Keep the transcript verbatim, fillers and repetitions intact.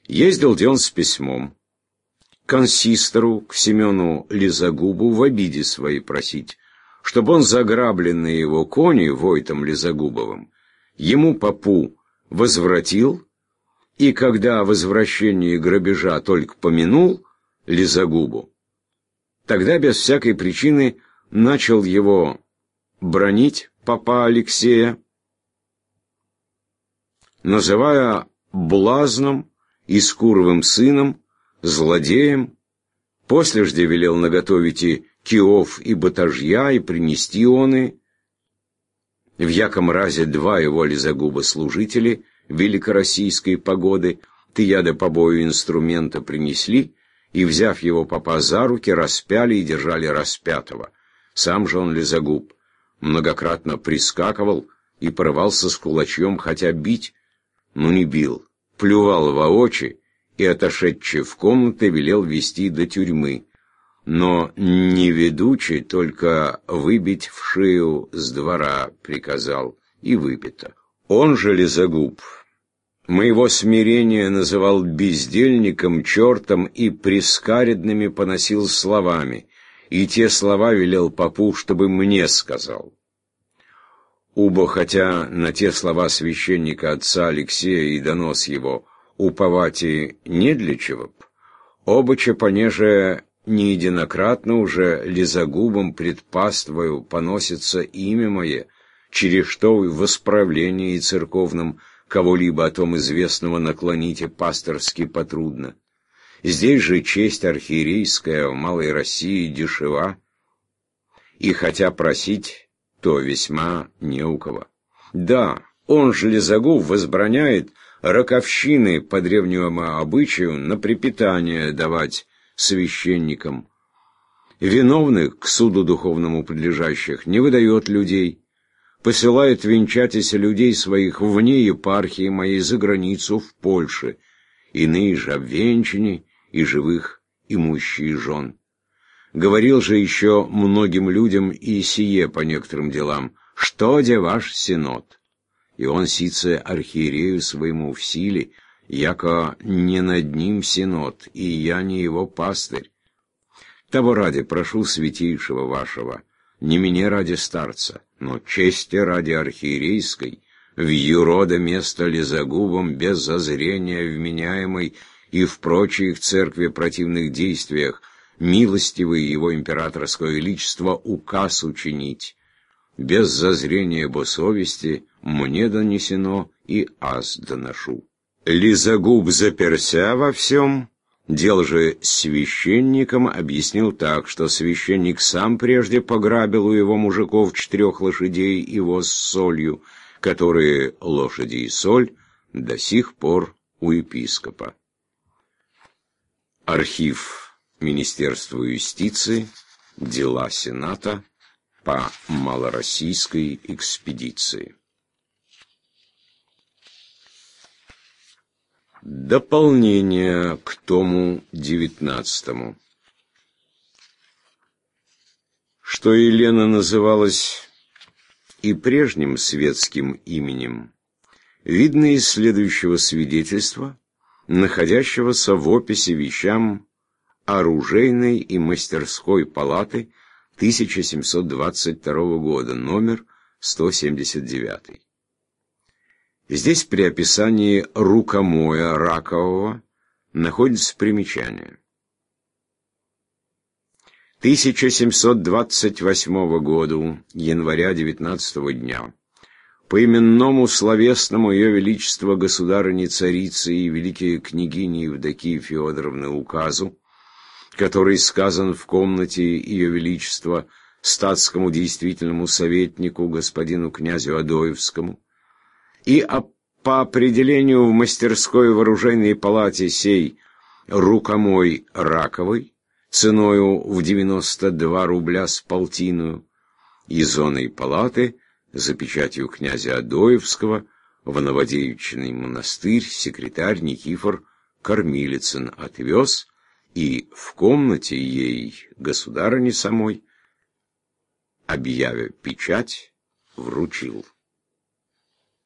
Ездил де он с письмом к консистору, к Семену Лизагубу в обиде своей просить, чтобы он заграбленные его кони Войтом Лизагубовым ему, попу, возвратил, и когда о возвращении грабежа только помянул Лизагубу, тогда без всякой причины начал его бранить, попа Алексея, называя блазном, искуровым сыном, злодеем. После жде велел наготовить и киов, и батажья, и принести оны. В яком разе два его Лизагуба служители великороссийской погоды тыяда побою инструмента принесли, и, взяв его попа за руки, распяли и держали распятого. Сам же он, Лизагуб, многократно прискакивал и порывался с кулачьем хотя бить, но не бил, плювал во очи и, отошедший в комнаты, велел вести до тюрьмы, но не ведучий, только выбить в шею с двора приказал, и выбито. Он же, Лизагуб, моего смирения называл бездельником, чертом и прискаредными поносил словами, и те слова велел попу, чтобы мне сказал. Убо, хотя на те слова священника отца Алексея и донос его уповать и не для чего б, обыча понеже не единократно уже Лизагубом пред паствою поносится имя мое, через что в восправлении церковном кого-либо о том известного наклоните пасторски потрудно. Здесь же честь архиерейская в Малой России дешева, и хотя просить, то весьма не у кого. Да, он же Лизагуб возбраняет раковщины по древнему обычаю на препитание давать священникам. Виновных к суду духовному подлежащих не выдает людей, посылает венчатися людей своих вне епархии моей за границу в Польше, иные же обвенчаны и живых имущие жен. Говорил же еще многим людям и сие по некоторым делам, что де ваш синод? И он сице архиерею своему в силе, яко не над ним синод, и я не его пастырь. Того ради прошу святейшего вашего, не мне ради старца, но чести ради архиерейской, в юрода место Лизагубом без зазрения вменяемой и в прочих церкви противных действиях, милостивый его императорское величество указ учинить. Без зазрения бо совести мне донесено и аз доношу. Лизагуб заперся во всем, дел же священником объяснил так, что священник сам прежде пограбил у его мужиков четырех лошадей и воз с солью, которые лошади и соль до сих пор у епископа. Архив Министерства юстиции, дела Сената по малороссийской экспедиции. Дополнение к тому девятнадцатому. Что Елена называлась и прежним светским именем, видно из следующего свидетельства, находящегося в описи вещам оружейной и мастерской палаты тысяча семьсот двадцать второго года, номер сто семьдесят девять. Здесь при описании рукомоя ракового находится примечание. тысяча семьсот двадцать восьмого года, января девятнадцатого дня, по именному словесному Ее Величества Государыни-Царицы и Великой княгини Евдокии Феодоровны указу, который сказан в комнате Ее Величества статскому действительному советнику господину князю Адоевскому, и а по определению в мастерской в оружейной палате сей рукомой раковой, ценою в девяносто два рубля с полтиною, и зоной палаты за печатью князя Адоевского в Новодевичный монастырь секретарь Никифор Кормилицын отвез, и в комнате ей, государыне самой, объявя печать, вручил.